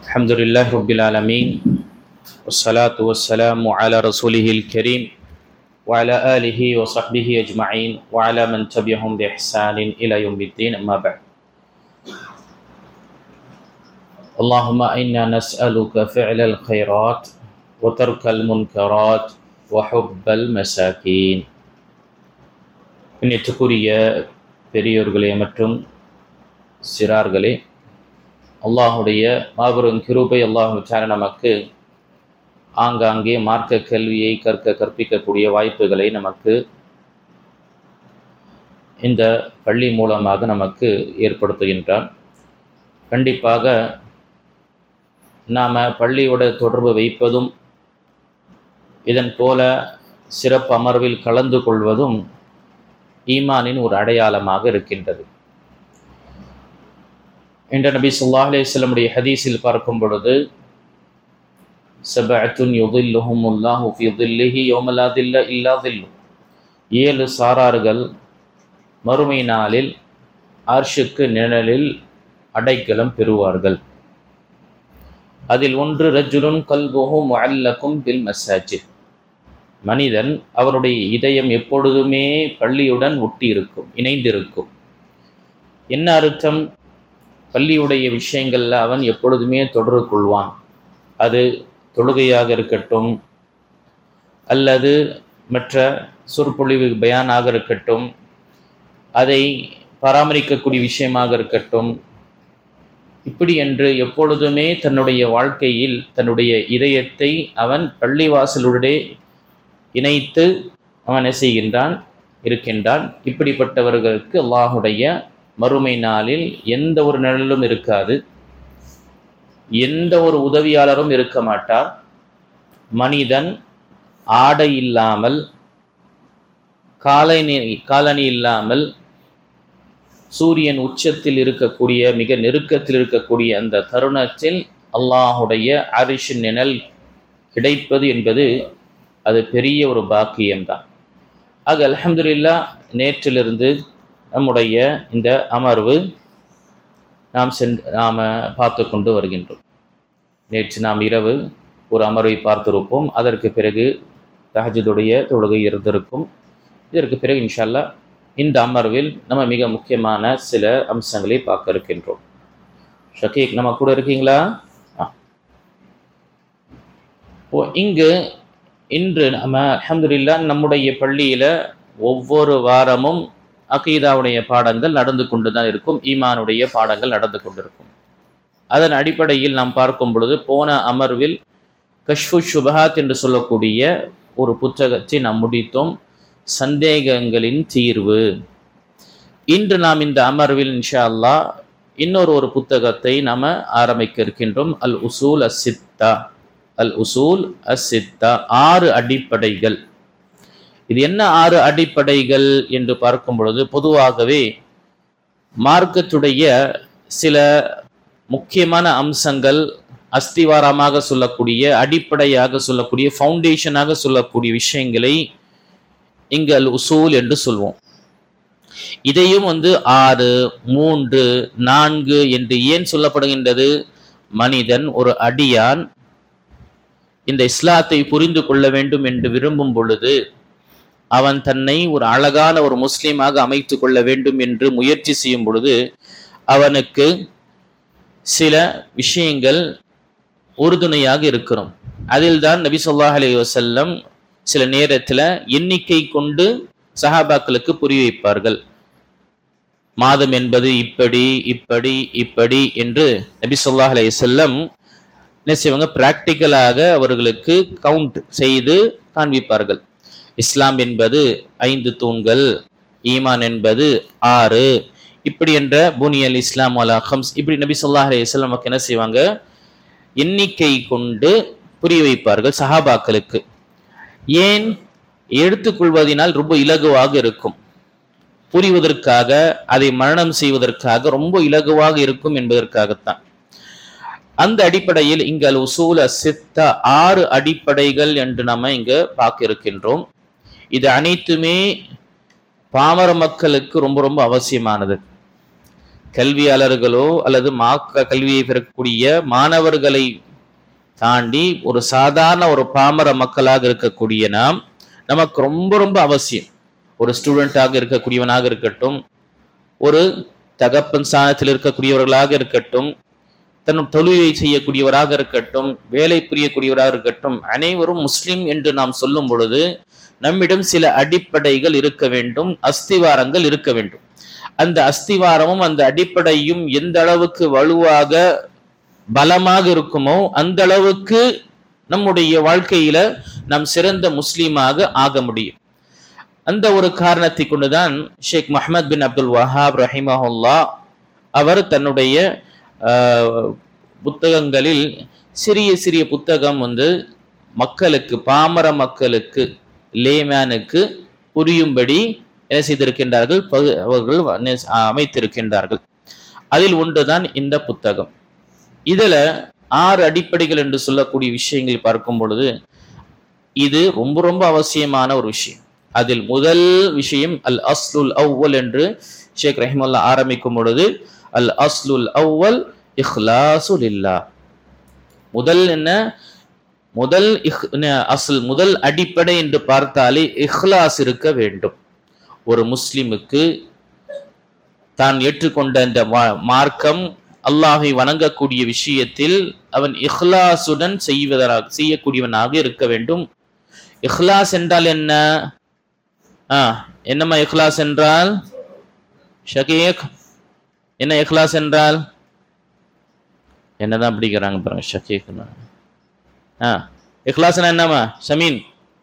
الحمد لله رب العالمين والصلاة والسلام على رسوله الكريم وعلى آله وصحبه أجمعين وعلى من تبعهم بإحسان إلى يوم الدين أما بعد اللهم إنا نسألك فعل الخيرات وترك المنكرات وحب المساكين இன்னித்துக்குரிய பெரியோர்களே மற்றும் சிறார்களே, அல்லாஹுடைய மாபெரும் கிருபை அல்லாஹ் நமக்கு ஆங்காங்கே மார்க்க கல்வியை கற்பிக்கக்கூடிய வாய்ப்புகளை நமக்கு இந்த பள்ளி மூலமாக நமக்கு ஏற்படுத்துகின்றான். கண்டிப்பாக நாம் பள்ளியோட தொடர்பு வைப்பதும் இதன் போல சிறப்பு அமர்வில் கலந்து கொள்வதும் ஈமானின் ஒரு அடையாளமாக இருக்கின்றது. என்ற நபி ஸல்லல்லாஹு அலைஹி வஸல்லமுடைய ஹதீஸில் பார்க்கும் பொழுது, சபஅத்துன் யுதில்லுஹுமுல்லாஹு ஃபீ தில்லிஹி யௌம லா தில்ல இல்லா தில்லு, 7 சாரார்கள் மறுமை நாளில் அர்ஷுக்கு நிழலில் அடைக்கலம் பெறுவார்கள். அதில் ஒன்று ரஜுலுன் கல்புஹு முஅல்லகும் பில் மஸாஜித், மனிதன் அவருடைய இதயம் எப்பொழுதுமே பள்ளியுடன் ஒட்டி இருக்கும், இணைந்திருக்கும். என்ன அர்த்தம்? பள்ளியுடைய விஷயங்களில் அவன் எப்பொழுதுமே தொடர்பு கொள்வான். அது தொழுகையாக இருக்கட்டும், அல்லது மற்ற சொற்பொழிவு பயானாக இருக்கட்டும், அதை பராமரிக்கக்கூடிய விஷயமாக இருக்கட்டும், இப்படி என்று எப்பொழுதுமே தன்னுடைய வாழ்க்கையில் தன்னுடைய இதயத்தை அவன் பள்ளிவாசலுடைய இணைத்து அவன் இருக்கின்றான். இப்படிப்பட்டவர்களுக்கு அல்லாஹுடைய மறுமை நாளில் எந்த ஒரு நிழலும் இருக்காது, எந்த ஒரு உதவியாளரும் இருக்க மாட்டார். மனிதன் ஆடை இல்லாமல், காலணி இல்லாமல், சூரியன் உச்சத்தில் இருக்கக்கூடிய மிக நெருக்கத்தில் இருக்கக்கூடிய அந்த தருணத்தில் அல்லாஹுடைய அரிஷின் நிழல் கிடைப்பது என்பது அது பெரிய ஒரு பாக்கியம்தான். ஆக அல்ஹம்துலில்லாஹ், நேற்றிலிருந்து நம்முடைய இந்த அமர்வு நாம் பார்த்து கொண்டு வருகின்றோம். நேற்று நாம் இரவு ஒரு அமர்வை பார்த்திருப்போம். அதற்கு பிறகு தஹஜ்ஜுடைய தொழுகை இருந்திருக்கும். இதற்கு பிறகு இன்ஷா அல்லாஹ் இந்த அமர்வில் நம்ம மிக முக்கியமான சில அம்சங்களை பார்க்க இருக்கின்றோம். ஷகீக், நம்ம கூட இருக்கீங்களா? இன்று நம்ம அல்ஹம்துலில்லாஹ் நம்முடைய பள்ளியில் ஒவ்வொரு வாரமும் அகீதாவுடைய பாடங்கள் நடந்து கொண்டு தான் இருக்கும், ஈமானுடைய பாடங்கள் நடந்து கொண்டிருக்கும். அதன் அடிப்படையில் நாம் பார்க்கும் பொழுது, போன அமர்வில் கஷ்ஃபு ஷுபஹாத் என்று சொல்லக்கூடிய ஒரு புத்தகத்தை நாம் முடித்தோம், சந்தேகங்களின் தீர்வு. இன்று நாம் இந்த அமர்வில் இன்ஷா அல்லாஹ் இன்னொரு புத்தகத்தை நாம் ஆரம்பிக்க இருக்கின்றோம். அல் உசூல் அஸ்-சித்தா, 6 அடிப்படைகள். இது என்ன 6 அடிப்படைகள் என்று பார்க்கும் பொழுது, பொதுவாகவே மார்க்கத்துடைய சில முக்கியமான அம்சங்கள், அஸ்திவாரமாக சொல்லக்கூடிய, அடிப்படையாக சொல்லக்கூடிய, ஃபவுண்டேஷனாக சொல்லக்கூடிய விஷயங்களை இங்கு அல் உசூல் என்று சொல்வோம். இதையும் 6, 3, 4 என்று ஏன் சொல்லப்படுகின்றது? மனிதன், ஒரு அடியான் இந்த இஸ்லாத்தை புரிந்து கொள்ள வேண்டும் என்று விரும்பும் பொழுது, அவன் தன்னை ஒரு அழகான ஒரு முஸ்லீமாக அமைத்து கொள்ள வேண்டும் என்று முயற்சி செய்யும் பொழுது, அவனுக்கு சில விஷயங்கள் உறுதுணையாக இருக்கிறோம். அதில் தான் நபி ஸல்லல்லாஹு அலைஹி வஸல்லம் சில நேரத்தில் எண்ணிக்கை கொண்டு சஹாபாக்களுக்கு புரிய வைப்பார்கள். மாதம் என்பது இப்படி இப்படி இப்படி என்று நபி ஸல்லல்லாஹு அலைஹி வஸல்லம் செய்வாங்க, பிராக்டிக்கலாக அவர்களுக்கு கவுண்ட் செய்து காண்பிப்பார்கள். இஸ்லாம் என்பது 5 தூண்கள், ஈமான் என்பது 6, இப்படி என்ற புனியல் இஸ்லாம் அலா ஹம்ஸ், இப்படி நபி ஸல்லல்லாஹு அலைஹி வஸல்லம் நமக்கு என்ன செய்வாங்க, எண்ணிக்கை கொண்டு புரிய வைப்பார்கள் சஹாபாக்களுக்கு. ஏன்? எடுத்துக்கொள்வதனால் ரொம்ப இலகுவாக இருக்கும், புரிவதற்காக, அதை மரணம் செய்வதற்காக ரொம்ப இலகுவாக இருக்கும் என்பதற்காகத்தான். அந்த அடிப்படையில் இங்கு அல் உசூல் அஸ்-சித்தா, 6 அடிப்படைகள் என்று நம்ம இங்க பார்க்க இருக்கின்றோம். இது அனைத்துமே பாமர மக்களுக்கு ரொம்ப ரொம்ப அவசியமானது. கல்வியாளர்களோ அல்லது கல்வியை பெறக்கூடிய மாணவர்களை தாண்டி ஒரு சாதாரண ஒரு பாமர மக்களாக இருக்கக்கூடிய நாம், நமக்கு ரொம்ப ரொம்ப அவசியம். ஒரு ஸ்டூடெண்டாக இருக்கக்கூடியவனாக இருக்கட்டும், ஒரு தகப்பன் ஸ்தானத்தில் இருக்கக்கூடியவர்களாக இருக்கட்டும், தன் தொழிலை செய்யக்கூடியவராக இருக்கட்டும், வேலை புரியக்கூடியவராக இருக்கட்டும், அனைவரும் முஸ்லிம் என்று நாம் சொல்லும் பொழுது நம்மிடம் சில அடிப்படைகள் இருக்க வேண்டும், அஸ்திவாரங்கள் இருக்க வேண்டும். அந்த அஸ்திவாரமும் அந்த அடிப்படையும் எந்த அளவுக்கு வலுவாக பலமாக இருக்குமோ அந்த அளவுக்கு நம்முடைய வாழ்க்கையில நாம் சிறந்த முஸ்லீமாக ஆக முடியும். அந்த ஒரு காரணத்தை கொண்டுதான் ஷேக் முஹம்மது பின் அப்துல் வஹாப் ரஹிமஹுல்லா அவர் தன்னுடைய புத்தகங்களில் சிறிய சிறிய புத்தகம் மக்களுக்கு, பாமர மக்களுக்கு, லேமேனுக்கு புரியும்படி என்ன செய்திருக்கின்றார்கள், அவர்கள் அமைத்திருக்கின்றார்கள். அதில் ஒன்றுதான் இந்த புத்தகம். இதுல 6 அடிப்படைகள் என்று சொல்லக்கூடிய விஷயங்கள் பார்க்கும் பொழுது இது ரொம்ப ரொம்ப அவசியமான ஒரு விஷயம். அதில் முதல் விஷயம் அல் அஸ்லுல் அவ்வல் என்று ஷேக் ரஹிமல்லா ஆரம்பிக்கும் பொழுது, அல் அஸ்லுல் அவ்வல் இஹ்லாசு லில்லாஹ். முதல் என்ன, முதல் அடிப்படை என்று பார்த்தாலே இஹ்லாஸ் இருக்க வேண்டும். ஒரு முஸ்லிமுக்கு தான் ஏற்றுக்கொண்ட இந்த மார்க்கம், அல்லாஹை வணங்கக்கூடிய விஷயத்தில் அவன் இஹ்லாசுடன் செய்யக்கூடியவனாக இருக்க வேண்டும். இஹ்லாஸ் என்றால் என்ன? என்னம்மா இஹ்லாஸ் என்றால்? ஷகீக், என்ன இஹ்லாஸ் என்றால்? என்னதான் பிடிக்கிறாங்க பாருங்க ஷகீக். இஹ்லாஸ்னா என்னம்மா ஷமீன்?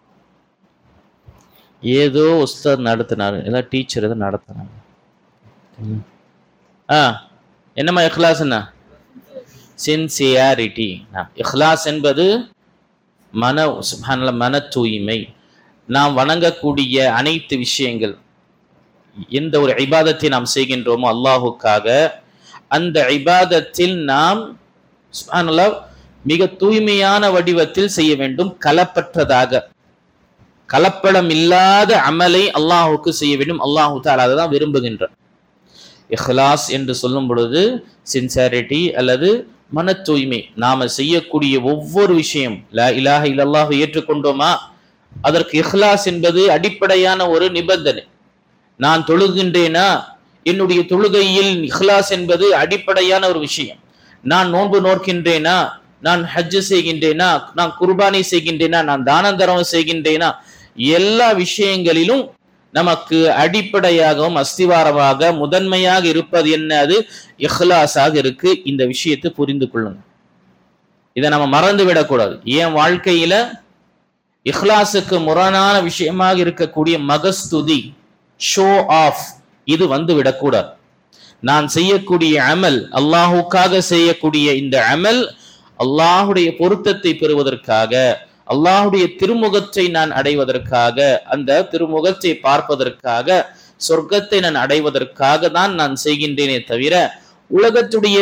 ஏதோ உஸ்தாத் நடத்தினாரு, ஏதாவது டீச்சர் ஏதோ நடத்தினாங்க. என்னம்மா இஹ்லாஸ்னா? சின்சியாரிட்டி. இஹ்லாஸ் என்பது மன தூய்மை. நாம் வணங்கக்கூடிய அனைத்து விஷயங்கள், எந்த ஒரு இபாதத்தை நாம் செய்கின்றோமோ அல்லாஹுக்காக, அந்த இபாதத்தில் நாம் சுப்ஹானல்லாஹ் மிக தூய்மையான வடிவத்தில் செய்ய வேண்டும். கலப்பற்றதாக, கலப்படம் இல்லாத அமலை அல்லாஹுக்கு செய்ய வேண்டும். அல்லாஹு தஆலா அதுதான் விரும்புகின்றார். இஹ்லாஸ் என்று சொல்லும் பொழுது சின்சியாரிட்டி அல்லது மன தூய்மை. நாம செய்யக்கூடிய ஒவ்வொரு விஷயம், லா இலாஹ இல்லல்லாஹ் ஏற்றுக்கொண்டோமா, அதற்கு இஹ்லாஸ் என்பது அடிப்படையான ஒரு நிபந்தனை. நான் தொழுகின்றேனா, என்னுடைய தொழுகையில் இஹ்லாஸ் என்பது அடிப்படையான ஒரு விஷயம். நான் நோன்பு நோக்கின்றேனா, நான் ஹஜ் செய்கின்றேனா, நான் குர்பானி செய்கின்றேனா, நான் தான தர்மம் செய்கின்றேனா, எல்லா விஷயங்களிலும் நமக்கு அடிப்படையாகவும் அஸ்திவாரமாக முதன்மையாக இருப்பது என்ன? அது இஹ்லாஸாக இருக்கு. இந்த விஷயத்தை புரிந்து கொள்ளுங்க. இதை நம்ம மறந்து விடக்கூடாது. என் வாழ்க்கையில இஹ்லாஸுக்கு முரணான விஷயமாக இருக்கக்கூடிய மகஸ்துதி, ஷோ ஆஃப், இது விடக்கூடாது. நான் செய்யக்கூடிய அமல், அல்லாஹுக்காக செய்யக்கூடிய இந்த அமல் அல்லாஹுடைய பொருத்தத்தை பெறுவதற்காக, அல்லாஹுடைய திருமுகத்தை நான் அடைவதற்காக, அந்த திருமுகத்தை பார்ப்பதற்காக, சொர்க்கத்தை நான் அடைவதற்காக தான் நான் செய்கின்றேனே தவிர உலகத்துடைய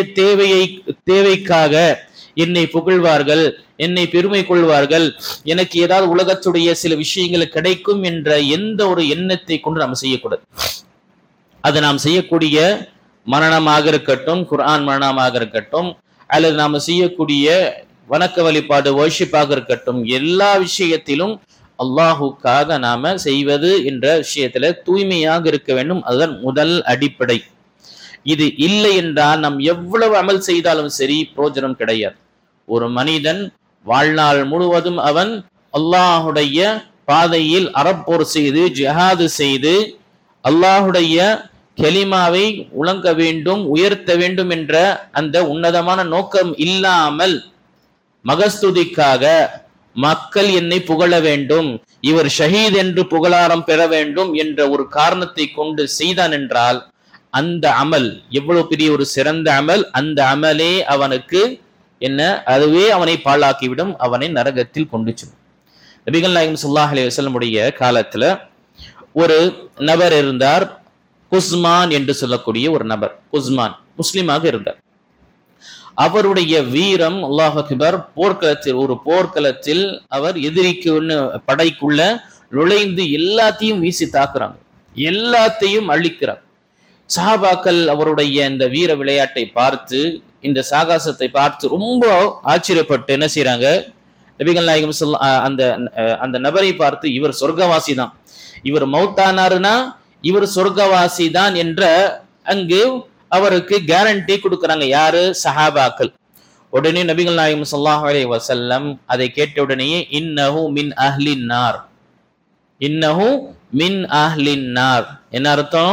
தேவைக்காக என்னை புகழ்வார்கள், என்னை பெருமை கொள்வார்கள், எனக்கு ஏதாவது உலகத்துடைய சில விஷயங்கள் கிடைக்கும் என்ற எந்த ஒரு எண்ணத்தை கொண்டு நாம் செய்யக்கூடாது. அது நாம் செய்யக்கூடிய மரணமாக இருக்கட்டும், குர்ஆன் மரணமாக இருக்கட்டும், அல்லது நாம் செய்யக்கூடிய வணக்க வழிபாடு வர்ஷிப்பாக இருக்கட்டும், எல்லா விஷயத்திலும் அல்லாஹுக்காக நாம செய்வது என்ற விஷயத்துல தூய்மையாக இருக்க வேண்டும். அதுதான் முதல் அடிப்படை. இது இல்லை என்றால் நாம் எவ்வளவு அமல் செய்தாலும் சரி பிரயோஜனம் கிடையாது. ஒரு மனிதன் வாழ்நாள் முழுவதும் அவன் அல்லாஹுடைய பாதையில் அறப்போர் செய்து, ஜிஹாது செய்து, அல்லாஹுடைய கலிமாவை உலங்க வேண்டும், உயர்த்த வேண்டும் என்ற அந்த உன்னதமான நோக்கம் இல்லாமல் மகஸ்துதிக்காக மக்கள் என்னை புகழ வேண்டும், இவர் ஷஹீத் என்று புகழாரம் பெற வேண்டும் என்ற ஒரு காரணத்தை கொண்டு செய்தான் என்றால் அந்த அமல் எவ்வளவு பெரிய ஒரு சிறந்த அமல், அந்த அமலே அவனுக்கு என்ன, அதுவே அவனை பாழாக்கிவிடும், அவனை நரகத்தில் கொண்டு செல்லும். நபிகள் நாயகம் ஸல்லல்லாஹு அலைஹி வஸல்லம் உடைய காலத்துல ஒரு நபர் இருந்தார், குஸ்மான் என்று சொல்லக்கூடிய ஒரு நபர். குஸ்மான் முஸ்லிமாக இருந்தார். அவருடைய வீரம், அல்லாஹ் அக்பர், ஒரு போர்க்களத்தில் அவர் எதிரிக்கு படைக்குள்ள நுழைந்து எல்லாத்தையும் வீசி தாக்குறாங்க, எல்லாத்தையும் அழிக்கிறார். சஹாபாக்கள் அவருடைய இந்த வீர விளையாட்டை பார்த்து, இந்த சாகசத்தை பார்த்து ரொம்ப ஆச்சரியப்பட்டு என்ன செய்யறாங்க, நபிகள் நாயகம் அந்த நபரை பார்த்து, இவர் சொர்க்கவாசி தான், இவர் மௌத்தானாருனா இவர் சொர்க்கவாசி தான் என்ற அங்கு அவருக்கு கேரண்டி கொடுக்கறாங்க. யாரு? சஹாபாக்கள். உடனே நபிகள் நாயகம் ஸல்லல்லாஹு அலைஹி வஸல்லம் அதை கேட்ட உடனேயே இன்னஹு மின் அஹ்லின் நார், இன்னஹு மின் அஹ்லின் நார், என்ன அர்த்தம்?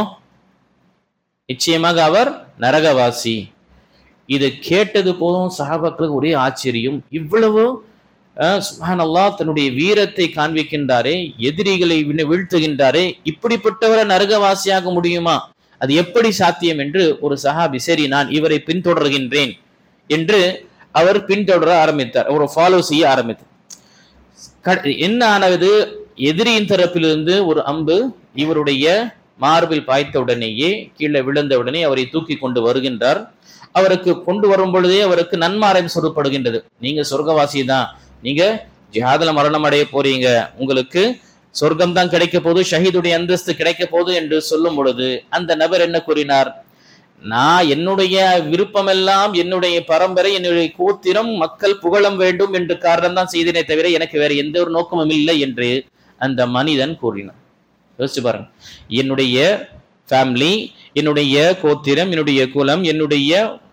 நிச்சயமாக அவர் நரகவாசி. இது கேட்டது போதும் சஹாபாக்களுக்கு ஒரே ஆச்சரியம். இவ்வளவு சுப்ஹானல்லாஹ், தன்னுடைய வீரத்தை காண்பிக்கின்றாரே, எதிரிகளை வீழ்த்துகின்றாரே, இப்படிப்பட்டவரை நரகவாசியாக முடியுமா? அது எப்படி சாத்தியம் என்று ஒரு சஹாபி, சரி நான் இவரை பின்தொடர்கின்றேன் என்று அவர் பின்தொடர ஆரம்பித்தார், ஒரு ஃபாலோ செய்ய ஆரம்பித்தார். என்ன ஆனது? எதிரியின் தரப்பிலிருந்து ஒரு அம்பு இவருடைய மார்பில் பாய்த்த உடனேயே கீழே விழுந்த உடனே அவரை தூக்கி கொண்டு வருகின்றார். அவருக்கு கொண்டு வரும் பொழுதே அவருக்கு நன்மாராயம் சொல்லப்படுகின்றது. நீங்க சொர்க்கவாசி தான், நீங்க ஜிஹாதுல மரணம் அடைய போறீங்க, உங்களுக்கு சொர்க்கம் தான் கிடைக்க போது, ஷஹீதுடைய அந்தஸ்து கிடைக்க போது என்று சொல்லும் பொழுது அந்த நபர் என்ன கூறினார்? நான் என்னுடைய விருப்பமெல்லாம், என்னுடைய பரம்பரை, என்னுடைய கோத்திரம் மக்கள் புகழம் வேண்டும் என்று காரணம் தான் செய்தனே தவிர எனக்கு வேற எந்த ஒரு நோக்கமும் இல்லை என்று அந்த மனிதன் கூறினார். யோசிச்சு பாருங்க, என்னுடைய ஃபேமிலி, என்னுடைய கோத்திரம், என்னுடைய குலம், என்னுடைய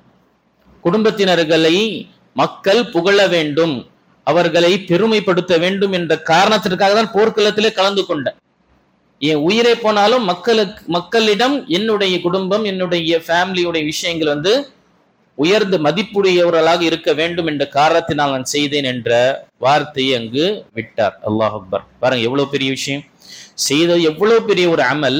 குடும்பத்தினர்களை மக்கள் புகழ வேண்டும், அவர்களை பெருமைப்படுத்த வேண்டும் என்ற காரணத்திற்காக தான் போர்க்களத்திலே கலந்து கொண்ட. என் உயிரை போனாலும் மக்களிடம் என்னுடைய குடும்பம், என்னுடைய ஃபேமிலியுடைய விஷயங்கள் உயர்ந்த மதிப்புடையவர்களாக இருக்க வேண்டும் என்ற காரணத்தினால் நான் செய்தேன் என்ற வார்த்தையை அங்கு விட்டார். அல்லாஹ் அக்பர். பாருங்க எவ்வளவு பெரிய விஷயம், செய்தது எவ்வளவு பெரிய ஒரு அமல்.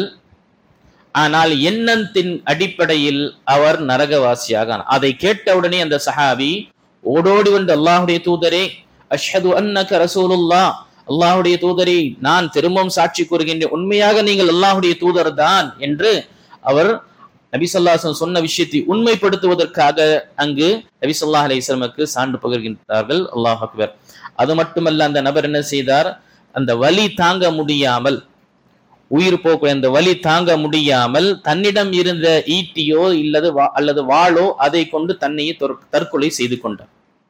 ஆனால் எண்ணத்தின் அடிப்படையில் அவர் நரகவாசியாக. அதை கேட்டவுடனே அந்த சஹாபி ஓடோடி வந்து, அல்லாஹுடைய தூதரே, அஷ்ஹது அன்னக ரசூலுல்லாஹ், அல்லாஹுடைய தூதரே நான் திரும்பவும் சாட்சி கூறுகின்றேன், உண்மையாக நீங்கள் அல்லாஹுடைய தூதர் தான் என்று அவர் நபி ஸல்லல்லாஹு அலைஹி வஸல்லம் சொன்ன விஷயத்தை உண்மைப்படுத்துவதற்காக அங்கு நபி ஸல்லல்லாஹு அலைஹி வஸல்லமுக்கு சான்று பகிர்கின்றார்கள். அல்லாஹ் அக்பர். அது மட்டுமல்ல, அந்த நபர் என்ன செய்தார்? அந்த வலி தாங்க முடியாமல், உயிர் போக்கு அந்த வலி தாங்க முடியாமல் தன்னிடம் இருந்த ஈட்டியோ அல்லது வாளோ அதை கொண்டு தன்னையே தற்கொலை செய்து கொண்டார்.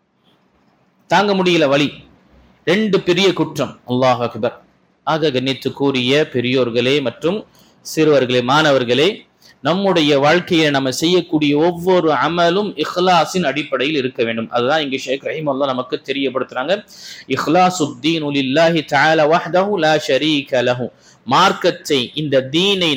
தாங்க முடியல வலி. 2 பெரிய குற்றம். அல்லாஹ் அக்பர். ஆக கண்ணியத்து கூறிய பெரியோர்களே மற்றும் சிறுவர்களே, மாணவர்களே, நம்முடைய வாழ்க்கையை நம்ம செய்யக்கூடிய ஒவ்வொரு அமலும் இஹ்லாஸின் அடிப்படையில் இருக்க வேண்டும். அதுதான் இங்கே ஷேக் ரஹிமஹுல்லாஹ் நமக்கு தெரியப்படுத்துறாங்க. இஹ்லாசுத்தீனு லில்லாஹி தஆலா வஹ்தஹு லா ஷரீக லஹு. மார்க்கத்தை, இந்த தீனை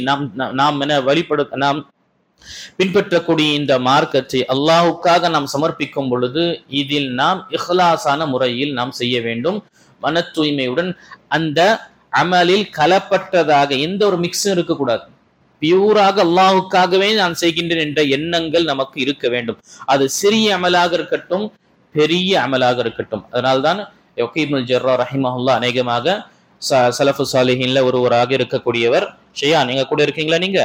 நாம் பின்பற்றக்கூடிய இந்த மார்க்கத்தை அல்லாஹ்வுக்காக நாம் சமர்ப்பிக்கும் பொழுது இதில் நாம் இஹ்லாஸான முறையில் நாம் செய்ய வேண்டும். மன தூய்மையுடன், அந்த அமலில் கலப்பட்டதாக எந்த ஒரு மிக்ஸும் இருக்கக்கூடாது. பியூராக அல்லாஹ்வுக்காகவே நான் செய்கின்றேன் என்ற எண்ணங்கள் நமக்கு இருக்க வேண்டும். அது சிறிய அமலாக இருக்கட்டும், பெரிய அமலாக இருக்கட்டும். அதனால்தான் வகீல் ஜர்ராஹ் ரஹிமஹுல்லாஹ் அநேகமாக சலஃபு சாலிஹீன்ல ஒருவராக இருக்கக்கூடியவர். ஷையா, நீங்க கூட இருக்கீங்களா? நீங்க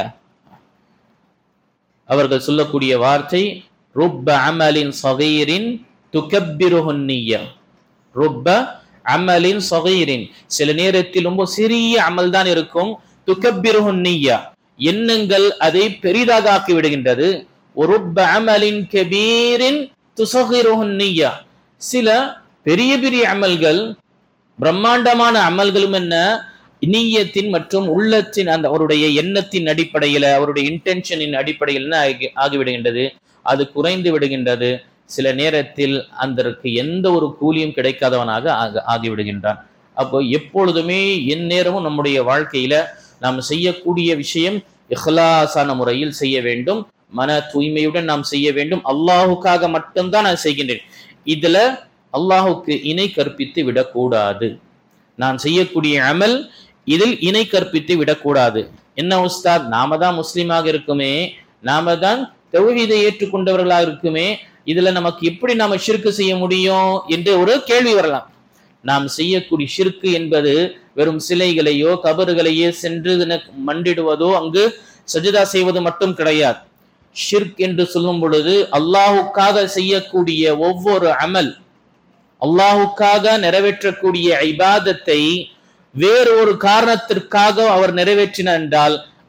அவர்கள் சொல்லக்கூடிய வார்த்தை, ருப்ப அமலின் ஸகீரின் துகப்பிருஹு நிய்யா. ருப்ப அமலின் ஸகீரின், சில நேரத்தில் ரொம்ப சிறிய அமல் தான் இருக்கும். துகப்பிருஹு நிய்யா, எண்ணங்கள் அதை பெரிதாக ஆக்கி விடுகின்றது. ருப்ப அமலின் கபீரின் துஸகிருஹு நிய்யா, சில பெரிய பெரிய அமல்கள், பிரம்மாண்டமான அமல்களும் என்ன, நீயத்தின் மற்றும் உள்ளத்தின் அந்த அவருடைய எண்ணத்தின் அடிப்படையில, அவருடைய இன்டென்ஷனின் அடிப்படையில் என்ன ஆகிவிடுகின்றது, அது குறைந்து விடுகின்றது. சில நேரத்தில் அதற்கு எந்த ஒரு கூலியும் கிடைக்காதவனாக ஆகிவிடுகின்றான். அப்போ எப்பொழுதுமே எந்நேரமும் நம்முடைய வாழ்க்கையில நாம் செய்யக்கூடிய விஷயம் இஹ்லாஸான முறையில் செய்ய வேண்டும், மன தூய்மையுடன் நாம் செய்ய வேண்டும். அல்லாஹுக்காக மட்டும்தான் நான் செய்கின்றேன், இதுல அல்லாஹுக்கு இணை கற்பித்து விடக்கூடாது. நான் செய்யக்கூடிய அமல் இதில் இணை கற்பித்து விடக்கூடாது. என்ன உஸ்தாத், நாம தான் முஸ்லீமாக இருக்குமே, நாம தான் தௌஹீதை ஏற்றுக்கொண்டவர்களாக இருக்குமே, இதுல நமக்கு எப்படி நாம ஷிர்க் செய்ய முடியும் என்று ஒரு கேள்வி வரலாம். நாம் செய்யக்கூடிய ஷிர்க் என்பது வெறும் சிலைகளையோ கபறுகளையோ சென்று மண்டிடுவதோ அங்கு சஜதா செய்வது மட்டும் கிடையாது. ஷிர்க் என்று சொல்லும் பொழுது அல்லாஹுக்காக செய்யக்கூடிய ஒவ்வொரு அமல், அல்லாஹுக்காக நிறைவேற்றக்கூடிய இபாதத்தை வேறு ஒரு காரணத்திற்காக அவர் நிறைவேற்றினார் என்றால்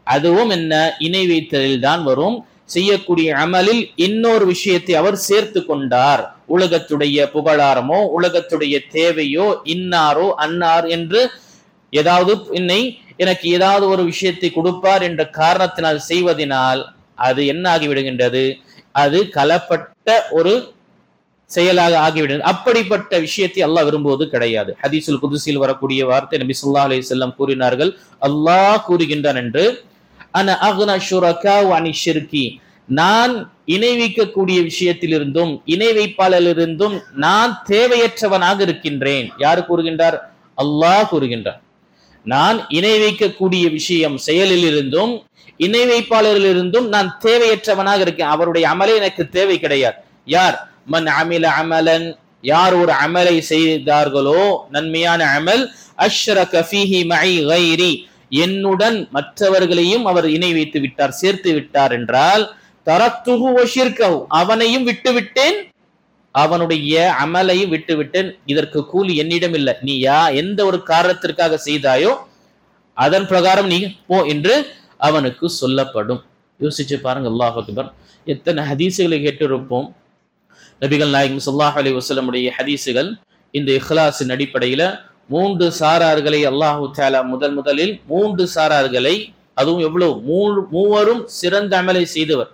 அதுவும் என்ன, இணை வைத்தலில் தான் வரும். செய்யக்கூடிய அமலில் இன்னொரு விஷயத்தை அவர் சேர்த்து கொண்டார். உலகத்துடைய புகழாரமோ உலகத்துடைய தேவையோ இன்னாரோ அன்னார் என்று ஏதாவது எனக்கு ஏதாவது ஒரு விஷயத்தை கொடுப்பார் என்ற காரணத்தினால் செய்வதனால் அது என்ன ஆகிவிடுகின்றது, அது கலப்பட்ட ஒரு செயலாக ஆகிவிடுகிறது. அப்படிப்பட்ட விஷயத்தை அல்லாஹ் விரும்புவது கிடையாது. ஹதீஸுல் குதுஸில் வரக்கூடிய வார்த்தை நபி ஸல்லல்லாஹு அலைஹி வஸல்லம் கூறினார்கள், அல்லாஹ் கூறுகின்றான் என்று, அன அக்னா ஷுரகா அனி ஷிர்கி, நான் இணை வைக்கக்கூடிய விஷயத்திலிருந்தும் இணை வைப்பாளரிலிருந்தும் நான் தேவையற்றவனாக இருக்கின்றேன். யார் கூறுகின்றார்? அல்லாஹ் கூறுகின்றார். நான் இணை வைக்கக்கூடிய விஷயம் செயலில் இருந்தும் இணை வைப்பாளரிலிருந்தும் நான் தேவையற்றவனாக இருக்கேன். அவருடைய அமலே எனக்கு தேவை கிடையாது. யார்? மன் அமில அமலன், யார் ஒரு அமலை செய்தார்களோ நன்மையான அமல், அஷ்ரக ஃபீஹி மஇ கைரி, என்னுடன் மற்றவர்களையும் அவர் இணை வைத்து விட்டார், சேர்த்து விட்டார் என்றால், தரக்துஹு வ ஷிர்கஹு, அவனையும் விட்டுவிட்டேன் அவனுடைய அமலையும் விட்டுவிட்டேன். இதற்கு கூலி என்னிடம் இல்லை. நீ எந்த ஒரு காரணத்திற்காக செய்தாயோ அதன் பிரகாரம் நீ போ என்று அவனுக்கு சொல்லப்படும். யோசிச்சு பாருங்க, அல்லாஹ் அக்பர். எத்தனை ஹதீசுகளை கேட்டிருப்போம். நபிகள் நாயகம் ஸல்லல்லாஹு அலைஹி வஸல்லம் உடைய ஹதீசுகள் இந்த இஹ்லாஸின் அடிப்படையில 3 சாரார்களை அல்லாஹ் தஆலா முதலில் 3 சாரார்களை, அதுவும் எவ்வளவு, மூவரும் சிறந்த அமலை செய்தவர்,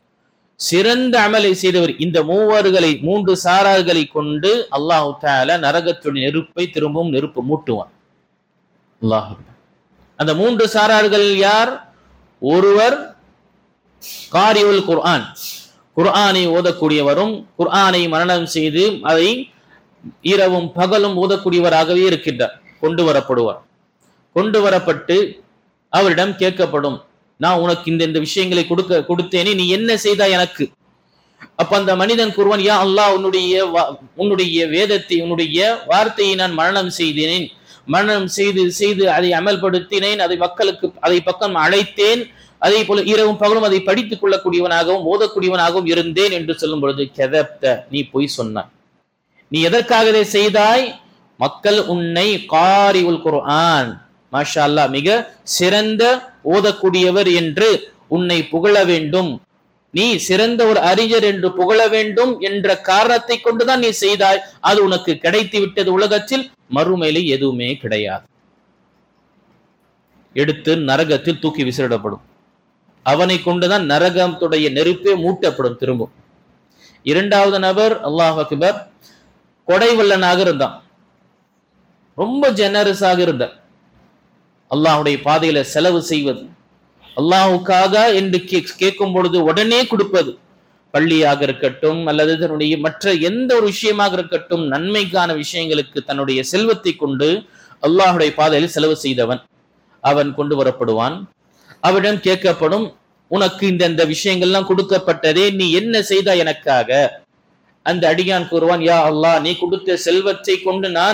இந்த 3 சாரார்களை கொண்டு அல்லாஹ் தஆலா நரகத்துடைய நெருப்பை திரும்பவும் நெருப்பு மூட்டுவான். அல்லாஹ். அந்த 3 சாரார்கள் யார்? ஒருவர் காரியுல் குர்ஆன், குர்ஆனை ஓதக்கூடியவரும் குர்ஆனை மனனம் செய்து அதை இரவும் பகலும் ஓதக்கூடியவராகவே இருக்கின்றார். கொண்டு வரப்பட்டு அவரிடம் கேட்கப்படும், நான் உனக்கு இந்த விஷயங்களை கொடுத்தேனே, நீ என்ன செய்தாய் எனக்கு? அப்ப அந்த மனிதன் கூறுவான், யா அல்லாஹ், உன்னுடைய வேதத்தை உன்னுடைய வார்த்தையை நான் மனனம் செய்தேன், மனனம் செய்து அதை அமல்படுத்தினேன், அதை மக்களுக்கு அதை பக்கம் அழைத்தேன், அதே போல இரவும் பகலும் அதை படித்துக் கொள்ளக்கூடியவனாகவும் ஓதக்கூடியவனாகவும் இருந்தேன் என்று சொல்லும் பொழுது, கதப்த, நீ பொய் சொன்னாய். நீ எதற்காக இதை செய்தாய்? மக்கள் உன்னை காரியுல் குர்ஆன், மாஷா அல்லாஹ், மிக சிறந்த ஓதக்கூடியவர் என்று உன்னை புகழ வேண்டும், நீ சிறந்த ஒரு அறிஞர் என்று புகழ வேண்டும் என்ற காரணத்தை கொண்டுதான் நீ செய்தாய். அது உனக்கு கிடைத்து விட்டது. உலகத்தில் மறுமையிலே எதுவுமே கிடையாது. எடுத்து நரகத்தில் தூக்கி விசிறிடப்படும். அவனை கொண்டுதான் நரகத்துடைய நெருப்பே மூட்டப்படும் திரும்பும். 2வது நபர், அல்லாஹ் அக்பர், கொடைவல்லனாக இருந்தான், ரொம்ப ஜெனரஸாக இருந்தார். அல்லாஹுடைய பாதையில செலவு செய்வது, அல்லாஹுக்காக என்று கேட்கும் பொழுது உடனே கொடுப்பது, பள்ளியாக இருக்கட்டும் அல்லது தன்னுடைய மற்ற எந்த ஒரு விஷயமாக இருக்கட்டும், நன்மைக்கான விஷயங்களுக்கு தன்னுடைய செல்வத்தை கொண்டு அல்லாஹுடைய பாதையில் செலவு செய்தவன். அவன் கொண்டு வரப்படுவான். அவரிடம் கேட்கப்படும், உனக்கு இந்த விஷயங்கள்லாம் கொடுக்கப்பட்டதே, நீ என்ன செய்தா எனக்காக? அந்த அடியான் கூறுவான், யா அல்லாஹ், நீ கொடுத்த செல்வத்தை கொண்டு நான்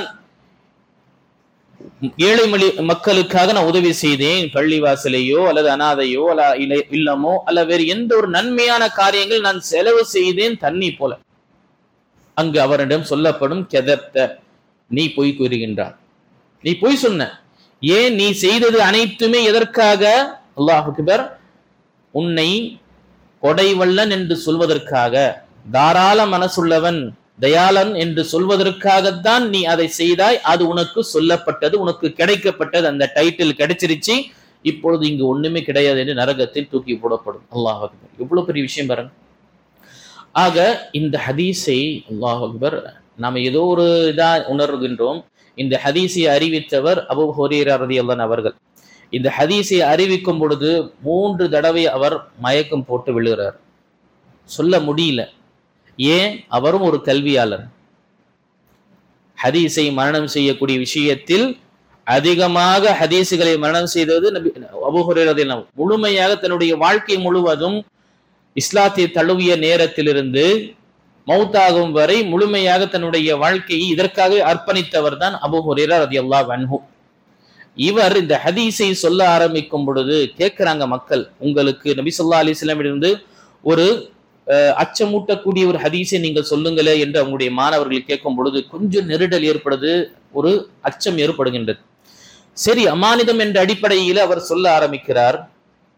ஏழை மக்களுக்காக நான் உதவி செய்தேன். பள்ளிவாசலையோ அல்லது அனாதையோ அல்ல இல்லமோ அல்ல வேறு எந்த ஒரு நன்மையான காரியங்கள் நான் செலவு செய்தேன், தண்ணி போல. அங்கு அவரிடம் சொல்லப்படும், கெதப்த, நீ பொய் கூறுகின்றார், நீ பொய் சொன்ன. ஏன்? நீ செய்தது அனைத்துமே எதற்காக? அல்லாஹ் அக்பர், உன்னை கொடைவல்லன் என்று சொல்வதற்காக, தாராள மனசுள்ளவன், தயாளன் என்று சொல்வதற்காகத்தான் நீ அதை செய்தாய். அது உனக்கு சொல்லப்பட்டது, உனக்கு கிடைக்கப்பட்டது, அந்த டைட்டில் கிடைச்சிருச்சு. இப்பொழுது இங்கு ஒண்ணுமே கிடையாது என்று நரகத்தில் தூக்கி போடப்படும். அல்லாஹ் அக்பர், எவ்வளவு பெரிய விஷயம் பாருங்க. ஆக இந்த ஹதீஸை, அல்லாஹ் அக்பர், நாம ஏதோ ஒரு இதா உணர்கின்றோம். இந்த ஹதீஸை அறிவித்தவர் அபூ ஹுரைரா ரலியல்லாஹு அன்ஹு அவர்கள். இந்த ஹதீஸை அறிவிக்கும் பொழுது 3 தடவை அவர் மயக்கம் போட்டு விழுகிறார். சொல்ல முடியல. ஏன்? அவரும் ஒரு கல்வியாளர். ஹதீஸை மரணம் செய்யக்கூடிய விஷயத்தில் அதிகமாக ஹதீஸுகளை மரணம் செய்தது அபூ ஹுரைரா ரலியல்லாஹு அன்ஹு. முழுமையாக தன்னுடைய வாழ்க்கை முழுவதும் இஸ்லாத்தை தழுவிய நேரத்திலிருந்து மௌத்தாகும் வரை முழுமையாக தன்னுடைய வாழ்க்கையை இதற்காக அர்ப்பணித்தவர் தான் அபூ ஹுரைரா ரலியல்லாஹு அன்ஹு. இவர் இந்த ஹதீஸை சொல்ல ஆரம்பிக்கும் பொழுது கேட்கிறாங்க மக்கள், உங்களுக்கு நபி ஸல்லல்லாஹு அலைஹி வஸல்லம் இருந்து ஒரு அச்சமூட்டக்கூடிய ஒரு ஹதீஸை நீங்கள் சொல்லுங்களே என்று அவங்களுடைய மாணவர்கள் கேட்கும் பொழுது கொஞ்சம் நெருடல் ஏற்படுது, ஒரு அச்சம் ஏற்படுகின்றது. சரி, அமானிதம் என்ற அடிப்படையில் அவர் சொல்ல ஆரம்பிக்கிறார்.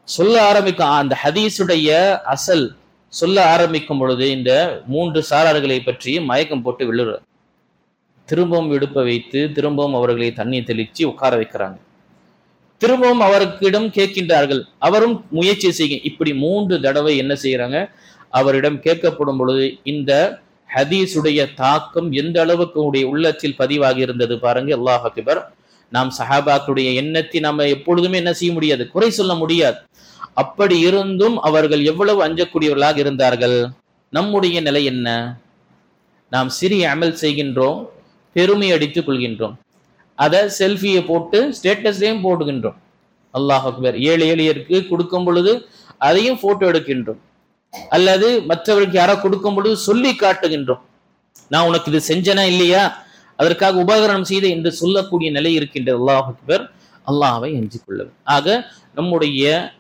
சொல்ல ஆரம்பிக்கும் அந்த ஹதீஸுடைய அசல் சொல்ல ஆரம்பிக்கும் பொழுது இந்த 3 சாரார்களை பற்றி மயக்கம் போட்டு விழுற, திரும்பவும் விடுப்ப வைத்து திரும்பவும் அவர்களை தண்ணீர் தெளிச்சு உட்கார வைக்கிறாங்க. திரும்பவும் அவருக்கிடம் கேட்கின்றார்கள். அவரும் முயற்சி செய்ய இப்படி 3 தடவை என்ன செய்யறாங்க, அவரிடம் கேட்கப்படும் பொழுது இந்த ஹதீஸுடைய தாக்கம் எந்த அளவுக்கு உடைய உள்ளத்தில் பதிவாகி இருந்தது பாருங்க. அல்லாஹ் அக்பர். நாம் சஹாபாக்களுடைய எண்ணத்தை நாம எப்பொழுதுமே என்ன செய்ய முடியாது, குறை சொல்ல முடியாது. அப்படி இருந்தும் அவர்கள் எவ்வளவு அஞ்சக்கூடியவர்களாக இருந்தார்கள். நம்முடைய நிலை என்ன? நாம் சிறிய அமல் செய்கின்றோம், பெருமை அடித்துக் கொள்கின்றோம், அதை செல்ஃபியை போட்டு ஸ்டேட்டஸ்லையும் போடுகின்றோம். அல்லாஹ் அக்பர். ஏழை எளியருக்கு கொடுக்கும் பொழுது அதையும் போட்டோ எடுக்கின்றோம், அல்லது மற்றவருக்கு யாரோ கொடுக்கும் பொழுது சொல்லி காட்டுகின்றோம், நான் உனக்கு இது செஞ்சனா இல்லையா, அதற்காக உபகரணம் செய்த என்று சொல்லக்கூடிய நிலை இருக்கின்றது. அல்லாஹ் அக்பர். அல்லாஹ்வை அஞ்சிக் கொள்ள. ஆக நம்முடைய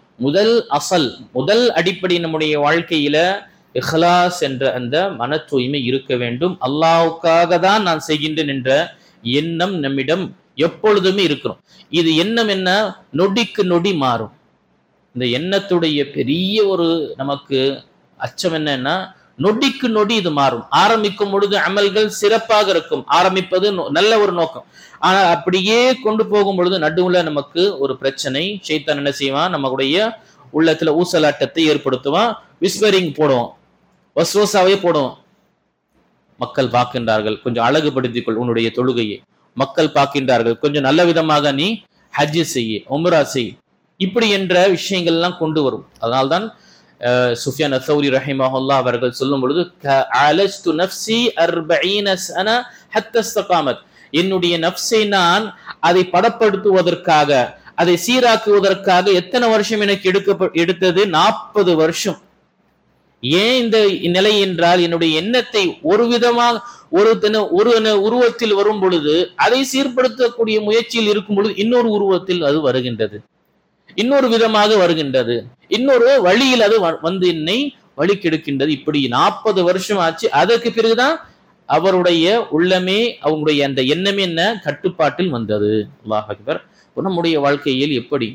முதல் அடிப்படை நம்முடைய வாழ்க்கையில இஹ்லாஸ் என்ற அந்த மன தூய்மை இருக்க வேண்டும். அல்லாஹ்வுக்காக தான் நான் செய்கின்றேன் என்ற எண்ணம் நம்மிடம் எப்பொழுதுமே இருக்கிறோம். இது எண்ணம் என்ன, நொடிக்கு நொடி மாறும். இந்த எண்ணத்துடைய பெரிய ஒரு நமக்கு அச்சம் என்னன்னா, நொடிக்கு நொடி இது மாறும். ஆரம்பிக்கும் பொழுது அமல்கள் சிறப்பாக இருக்கும், ஆரம்பிப்பது நல்ல ஒரு நோக்கம். ஆனா அப்படியே கொண்டு போகும் பொழுது நடுவுல நமக்கு ஒரு பிரச்சனை. ஷைத்தான் என்ன செய்வான், நம்மளுடைய உள்ளத்துல ஊசலாட்டத்தை ஏற்படுத்துவான், விஸ்வரிங் போடுவோம், வஸ்வசாவே போடுவோம். மக்கள் பார்க்கின்றார்கள், கொஞ்சம் அழகுபடுத்திக்கொள் உன்னுடைய தொழுகையை. மக்கள் பார்க்கின்றார்கள், கொஞ்சம் நல்ல விதமாக நீ ஹஜ் செய்ய, உம்ரா செய், இப்படி என்ற விஷயங்கள் எல்லாம் கொண்டு வரும். அதனால்தான் சுஃபியான் அத்-தௌரி ரஹிமஹுல்லாஹ் அவர்கள் சொல்லும் பொழுது, அலஸ்து நஃப்ஸி 40 சன ஹத்தா இஸ்தகாமத், என்னுடைய நஃப்ஸை நான் அதை படப்படுத்துவதற்காக, அதை சீராக்குவதற்காக எத்தனை வருஷம் எனக்கு எடுத்தது? 40 வருஷம். ஏன் இந்த நிலை என்றால், என்னுடைய எண்ணத்தை ஒரு விதமாக ஒரு உருவத்தில் வரும் பொழுது அதை சீர்படுத்தக்கூடிய முயற்சியில் இருக்கும் பொழுது இன்னொரு உருவத்தில் அது வருகின்றது, இன்னொரு விதமாக வருகின்றது, இன்னொரு வழியில் அது வந்து என்னை வழி கெடுக்கின்றது. இப்படி 40 வருஷம் ஆச்சு. அதற்கு பிறகுதான் அவருடைய உள்ளமே, அவங்களுடைய அந்த எண்ணமே என்ன கட்டுப்பாட்டில் வந்தது. அல்லாஹ் அக்பர். நம்முடைய வாழ்க்கையில் இப்படி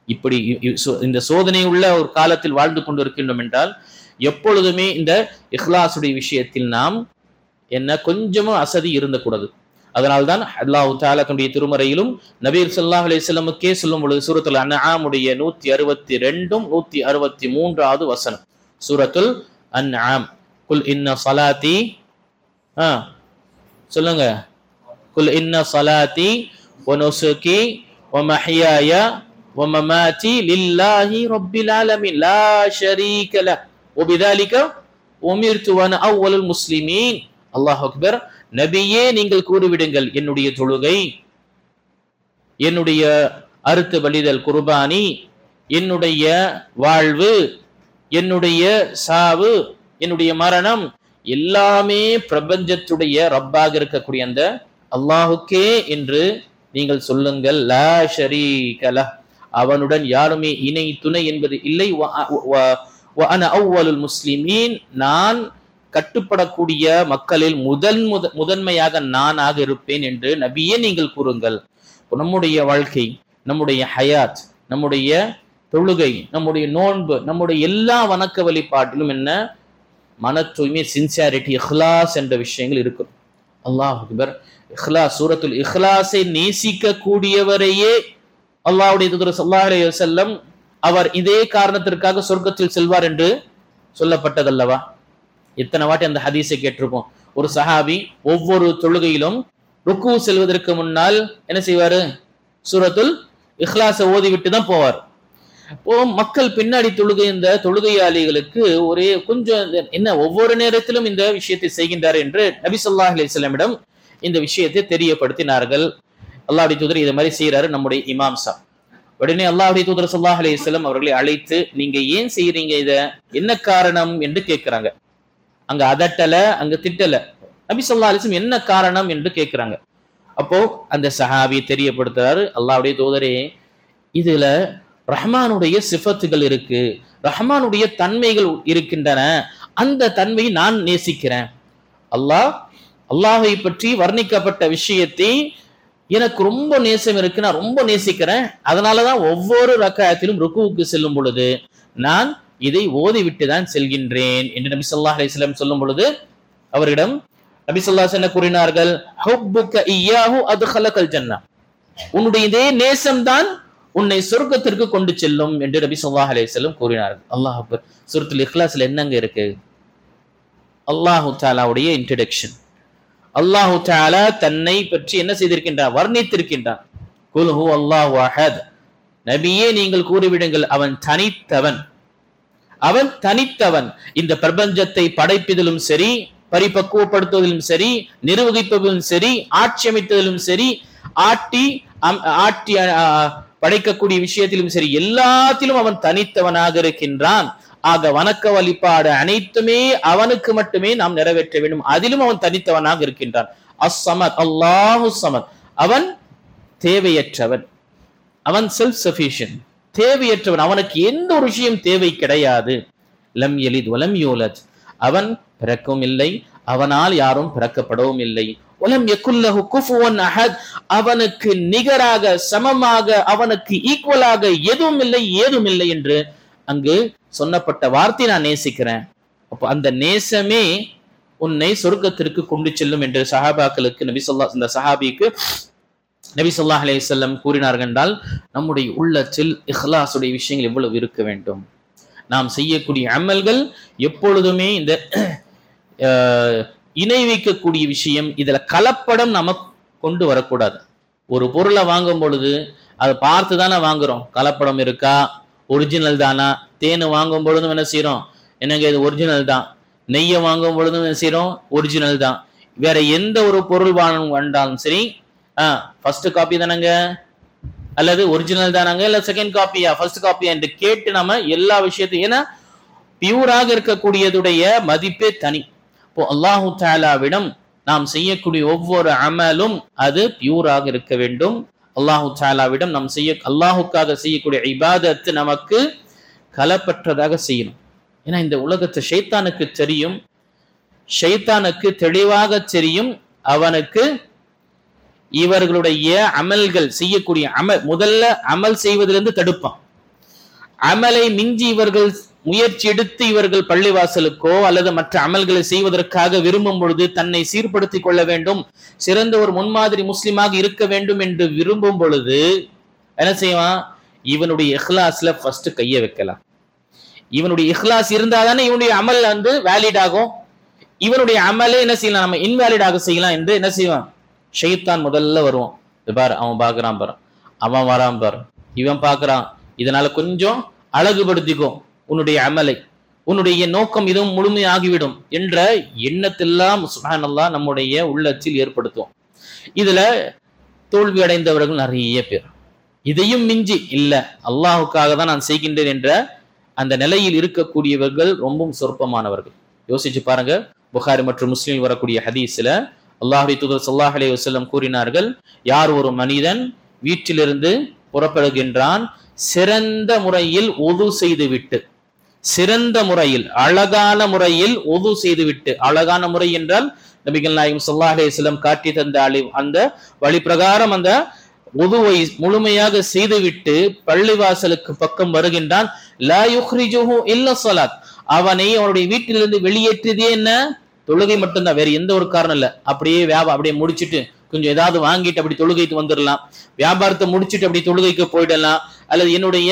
இந்த சோதனை உள்ள ஒரு காலத்தில் வாழ்ந்து கொண்டிருக்கின்றோம் என்றால், எப்பொழுதுமே இந்த இஹ்லாஸுடைய விஷயத்தில் நாம் என்ன கொஞ்சமும் அசதி இருந்தக்கூடாது. அதனால்தான் அல்லாஹ் தஆலா தன்னுடைய திருமறையிலும் நபி ஸல்லல்லாஹு அலைஹி வஸல்லமுக்கே சொல்லும் பொழுது சூரத்துல் அன்ஆமுடைய 162 163வது வசனம், சூரத்துல் அன்ஆம், குல் இன்ன ஸலாத்தி, சொல்லுங்க, குல் இன்ன ஸலாத்தி வ நுசுகி வ மஹ்யாய வ மமாத்தி லில்லாஹி ரப்பில் ஆலமீன் லா ஷரீக லஹ் வ பிதாலிக உமிர்து வ அன அவ்வலுல் முஸ்லிமீன். அல்லாஹ் அக்பர். நபியே நீங்கள் கூறிவிடுங்கள், என்னுடைய தொழுகை, என்னுடைய அறுத்து பலிதல் குர்பானி, என்னுடைய வாழ்வு, என்னுடைய சாவு, என்னுடைய மரணம் எல்லாமே பிரபஞ்சத்துடைய ரப்பாக இருக்கக்கூடிய அந்த அல்லாஹுக்கே என்று நீங்கள் சொல்லுங்கள். லா ஷரீக லஹ், அவனுடன் யாருமே இணை துணை என்பது இல்லை. வ அன அவ்வலுல் முஸ்லிமீன், நான் கட்டுப்படக்கூடிய மக்களில் முதன்மையாக நானாக இருப்பேன் என்று நபியே நீங்கள் கூறுங்கள். நம்முடைய வாழ்க்கை, நம்முடைய ஹயாத், நம்முடைய தொழுகை, நம்முடைய நோன்பு, நம்முடைய எல்லா வணக்க வழிபாட்டிலும் என்ன மன தூய்மை, சின்சியாரிட்டி, இஹ்லாஸ் என்ற விஷயங்கள் இருக்கும். அல்லாஹ் அக்பர். இஹ்லாஸ், சூரத்துல் இஹ்லாஸை நேசிக்க கூடியவரையே அல்லாஹ்வுடைய தூதர் ஸல்லல்லாஹு அலைஹி வஸல்லம் அவர் இதே காரணத்திற்காக சொர்க்கத்தில் செல்வார் என்று சொல்லப்பட்டதல்லவா? எத்தனை வாட்டி அந்த ஹதீஸை கேட்டிருப்போம். ஒரு சஹாபி ஒவ்வொரு தொழுகையிலும் ருக்கு செல்வதற்கு முன்னால் என்ன செய்வாரு? சூரத்துல் இஹ்லாஸை ஓதிவிட்டு தான் போவார். மக்கள் பின்னாடி இந்த தொழுகையாளிகளுக்கு ஒரே கொஞ்சம் என்ன, ஒவ்வொரு நேரத்திலும் இந்த விஷயத்தை செய்கின்றார் என்று நபி ஸல்லல்லாஹு அலைஹி வஸல்லம் இந்த விஷயத்தை தெரியப்படுத்தினார்கள். அல்லாஹ்வுடைய தூதர் இதை மாதிரி செய்யறாரு நம்முடைய இமாம் சாப். உடனே அல்லாஹ்வுடைய தூதர் ஸல்லல்லாஹு அலைஹி வஸல்லம் அவர்களை அழைத்து, நீங்க ஏன் செய்யறீங்க, இத என்ன காரணம் என்று கேட்கிறாங்க. அங்க அதட்டல, அங்க திட்டல. நபி ஸல்லல்லாஹு அலைஹி வஸல்லம் என்ன காரணம் என்று கேட்கிறாங்க. அப்போ அந்த சஹாபி தெரியப்படுத்துறாரு, அல்லாஹ்வுடைய தூதரே, இதுல ரஹ்மானுடைய சிஃபத்துகள் இருக்கு, ரஹ்மானுடைய தன்மைகள் இருக்கின்றன, அந்த தன்மையை நான் நேசிக்கிறேன். அல்லாஹை பற்றி வர்ணிக்கப்பட்ட விஷயத்தை எனக்கு ரொம்ப நேசம் இருக்கு, நான் ரொம்ப நேசிக்கிறேன், அதனாலதான் ஒவ்வொரு ரக்காயத்திலும் ருக்குவுக்கு செல்லும் பொழுது நான் இதை ஓதிவிட்டு தான் செல்கின்றேன் என்று நபி ஸல்லல்லாஹு அலைஹி வஸல்லம் சொல்லும் பொழுது அவரிடம் நபி ஸல்லல்லாஹு அலைஹி வஸல்லம் கூறினார்கள், ஹுப்புக இய்யாஹு அத்கலகல் ஜன்னah, உன்னுடைய இதே நேசம்தான் உன்னை சொர்க்கத்திற்கு கொண்டு செல்லும் என்று நபி ஸல்லல்லாஹு அலைஹி வஸல்லம் கூறினார்கள். அல்லாஹ் அக்பர். சூரத்துல் இக்லாஸ்ல என்னங்க இருக்கு? அல்லாஹு தஆலாவுடைய இன்ட்ரோடக்ஷன். அல்லாஹு தஆலா தன்னை பற்றி என்ன செய்திருக்கின்றார்? வர்ணித்திருக்கின்றார். குல் ஹு அல்லாஹு அஹத், நபியே நீங்கள் கூறிவிடுங்கள், அவன் தனித்தவன், அவன் தனித்தவன். இந்த பிரபஞ்சத்தை படைப்பதிலும் சரி, பரிபக்குவப்படுத்துவதிலும் சரி, நிர்வகிப்பதிலும் சரி, ஆட்சி அமைத்ததிலும் சரி, ஆட்டி படைக்கக்கூடிய விஷயத்திலும் சரி, எல்லாத்திலும் அவன் தனித்தவனாக இருக்கின்றான். ஆக வணக்க வழிபாடு அனைத்துமே அவனுக்கு மட்டுமே நாம் நிறைவேற்ற வேண்டும். அதிலும் அவன் தனித்தவனாக இருக்கின்றான். அஸ்-ஸமத், அல்லாஹு ஸமத், அவன் தேவையற்றவன், அவன் செல்ஃப் சஃபிஷியன்ட், தேவையற்றவன், அவனுக்கு எந்த ஒரு விஷயம் தேவை கிடையாது. லம் யலித் வலம் யூலத், அவன் பிறக்கவும் இல்லை, அவனால் யாரும் பிறக்கப்படவும் இல்லை. வலம் யகுல் லஹு குஃபுவன் அஹத், அவனுக்கு நிகராக, சமமாக, அவனுக்கு ஈக்குவலாக எதுவும் இல்லை, ஏதும் இல்லை என்று அங்கு சொன்னப்பட்ட வார்த்தை நான் நேசிக்கிறேன். அப்போ அந்த நேசமே உன்னை சொர்க்கத்திற்கு கொண்டு செல்லும் என்று சஹாபாக்களுக்கு இந்த சஹாபிக்கு நபி ஸல்லல்லாஹு அலைஹி வஸல்லம் கூறினார்கள் என்றால், நம்முடைய உள்ளத்தில் இஹ்லாஸுடைய விஷயங்கள் எவ்வளவு இருக்க வேண்டும். நாம் செய்யக்கூடிய அமல்கள் எப்பொழுதுமே இந்த இணை வைக்கக்கூடிய விஷயம், இதுல கலப்படம் நமக்கு கொண்டு வரக்கூடாது. ஒரு பொருளை வாங்கும் பொழுது அதை பார்த்து தானே வாங்குறோம், கலப்படம் இருக்கா, ஒரிஜினல் தானா. தேனை வாங்கும் பொழுதும் என்ன செய்யறோம், என்னங்க இது ஒரிஜினல் தான். நெய்யை வாங்கும் பொழுதும் என்ன செய்யறோம், ஒரிஜினல் தான். வேற எந்த ஒரு பொருள் வாங்கினாலும் சரி, ஃபர்ஸ்ட் காப்பி தானங்க, அல்லது ஒரிஜினல் தானாங்க, இல்ல செகண்ட் காப்பியா, ஃபர்ஸ்ட் காப்பியா என்று கேட்டு நம்ம எல்லா விஷயத்தையும், ஏன்னா பியூராக இருக்கக்கூடியதுடைய மதிப்பே தனி. இப்போ அல்லாஹு தஆலாவிடம் நாம் செய்யக்கூடிய ஒவ்வொரு அமலும் அது பியூராக இருக்க வேண்டும். அல்லாஹு தஆலாவிடம் நாம் அல்லாஹுக்காக செய்யக்கூடிய இபாதத்து நமக்கு கலப்பற்றதாக செய்யணும். ஏன்னா இந்த உலகத்தை ஷைத்தானுக்கு தெரியும், ஷைத்தானுக்கு தெளிவாக தெரியும். அவனுக்கு இவர்களுடைய அமல்கள் செய்யக்கூடிய முதல்ல அமல் செய்வதிலிருந்து தடுப்பான். அமலை மிஞ்சி இவர்கள் முயற்சி எடுத்து இவர்கள் பள்ளிவாசலுக்கோ அல்லது மற்ற அமல்களை செய்வதற்காக விரும்பும் பொழுது, தன்னை சீர்படுத்திக் கொள்ள வேண்டும், சிறந்த ஒரு முன்மாதிரி முஸ்லிமாக இருக்க வேண்டும் என்று விரும்பும் பொழுது என்ன செய்வான், இவனுடைய இஹ்லாஸ்ல ஃபர்ஸ்ட் கைய வைக்கலாம். இவனுடைய இஹ்லாஸ் இருந்தாதானே இவனுடைய அமல் வேலிட் ஆகும். இவனுடைய அமலே என்ன செய்யலாம், நம்ம இன்வேலிடாக செய்யலாம் என்று என்ன செய்வான், ஷைத்தான் முதல்ல வருவான். பாரு அவன் பாக்குறான் பாரு, அவன் வரான் பாரு, இவன் பாக்குறான், இதனால கொஞ்சம் அழகுபடுத்திக்கும் உன்னுடைய அமலை, உன்னுடைய நோக்கம் இதுவும் முழுமையாகிவிடும் என்ற எண்ணத்தெல்லாம் சுப்ஹானல்லாஹ் நம்முடைய உள்ளத்தில் ஏற்படுத்தும். இதுல தோல்வி அடைந்தவர்கள் நிறைய பேர். இதையும் மிஞ்சி இல்ல, அல்லாஹுக்காக தான் நான் செய்கின்றேன் என்ற அந்த நிலையில் இருக்கக்கூடியவர்கள் ரொம்பவும் சொற்பமானவர்கள். யோசிச்சு பாருங்க, புகாரி மற்றும் முஸ்லிம் வரக்கூடிய ஹதீஸ்ல அல்லாஹ்வுடைய தூதர் ஸல்லல்லாஹு அலைஹி வஸல்லம் கூறினார்கள், யார் ஒரு மனிதன் வீட்டிலிருந்து புறப்படுகின்றான், சிறந்த முறையில் உது செய்துவிட்டு, சிறந்த முறையில் அழகான முறையில் உது செய்துவிட்டு, அழகான முறை என்றால் நபிகள் நாயகம் ஸல்லல்லாஹு அலைஹி வஸல்லம் காட்டி தந்த அந்த வழி பிரகாரம் அந்த உதுவை முழுமையாக செய்துவிட்டு பள்ளிவாசலுக்கு பக்கம் வருகின்றான். லா யுக்ரிஜுஹு இல்லா ஸலாத், அவனை அவனுடைய வீட்டிலிருந்து வெளியேற்றியதே என்ன, தொழுகை மட்டும்தான், வேற எந்த ஒரு காரணம் இல்ல. அப்படியே அப்படியே முடிச்சுட்டு கொஞ்சம் ஏதாவது வாங்கிட்டு அப்படி தொழுகைக்கு வந்துடலாம், வியாபாரத்தை முடிச்சுட்டு அப்படி தொழுகைக்கு போயிடலாம், அல்லது என்னுடைய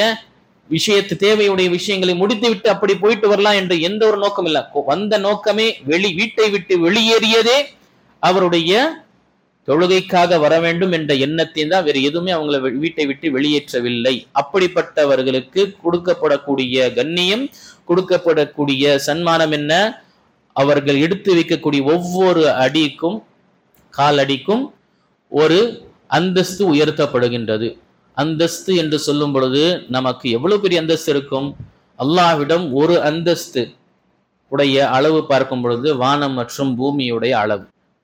தேவையுடைய விஷயங்களை முடித்து விட்டு அப்படி போயிட்டு வரலாம் என்ற எந்த ஒரு நோக்கம் இல்ல. வந்த நோக்கமே வீட்டை விட்டு வெளியேறியதே அவருடைய தொழுகைக்காக வர வேண்டும் என்ற எண்ணத்தை தான், வேறு எதுவுமே அவங்களை வீட்டை விட்டு வெளியேற்றவில்லை. அப்படிப்பட்டவர்களுக்கு கொடுக்கப்படக்கூடிய கண்ணியம், கொடுக்கப்படக்கூடிய சன்மானம் என்ன, அவர்கள் எடுத்து வைக்கக்கூடிய ஒவ்வொரு அடிக்கும், கால் அடிக்கும் ஒரு அந்தஸ்து உயர்த்தப்படுகின்றது. அந்தஸ்து என்று சொல்லும் பொழுது நமக்கு எவ்வளவு பெரிய அந்தஸ்து இருக்கும். அல்லாஹ்விடம் ஒரு அந்தஸ்து உடைய அளவு பார்க்கும் பொழுது வானம் மற்றும் பூமியுடைய அளவு.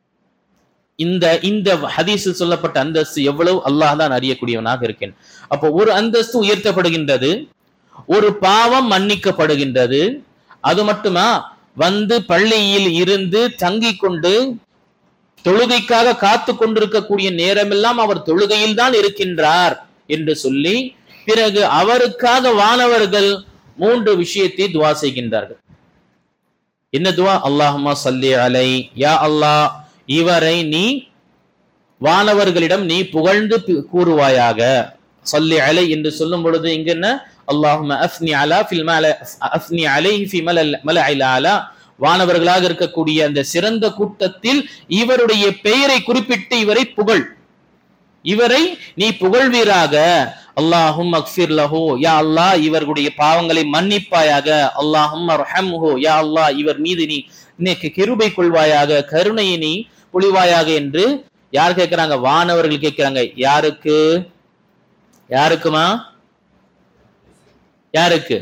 இந்த ஹதீஸில் சொல்லப்பட்ட அந்தஸ்து எவ்வளவு அல்லாஹ் தான் அறியக்கூடியவனாக இருக்கேன். அப்போ ஒரு அந்தஸ்து உயர்த்தப்படுகின்றது, ஒரு பாவம் மன்னிக்கப்படுகின்றது. அது மட்டுமா, வந்து பள்ளியில் இருந்து தங்கி கொண்டு தொழுகைக்காக காத்து கொண்டிருக்கக்கூடிய நேரமெல்லாம் அவர் தொழுகையில் தான் இருக்கின்றார் என்று சொல்லி பிறகு அவருக்காக வானவர்கள் 3 விஷயத்தை துவா செய்கின்றார்கள். என்ன துவா? அல்லாஹும்ம ஸல்லி அலை, யா அல்லாஹ் இவரை நீ வானவர்களிடம் நீ புகழ்ந்து கூறுவாயாக. ஸல்லி அலை என்று சொல்லும் பொழுது இங்க என்ன? அல்லாஹும்ம அஃப்னி அலா ஃபில் அஃப்னி அலைஹி ஃபி மலஇல் அலா, வானவர்களாக இருக்கக்கூடிய அந்த சிறந்த கூட்டத்தில் இவருடைய பெயரை குறிப்பிட்டு இவரை புகழ், இவரை நீ புகழ்வீராக. அல்லாஹும்ம அக்ஃபிர் லஹு, யா அல்லாஹ் இவர்களுடைய பாவங்களை மன்னிப்பாயாக. அல்லாஹும்ம ரஹம்ஹு, யா அல்லாஹ் இவர் மீது நீ கிருபை கொள்வாயாக, கருணையை நீ பொழிவாயாக என்று யார் கேட்கிறாங்க? வானவர்கள் கேட்கிறாங்க. யாருக்கு? யாருக்குமா? யாருக்கு?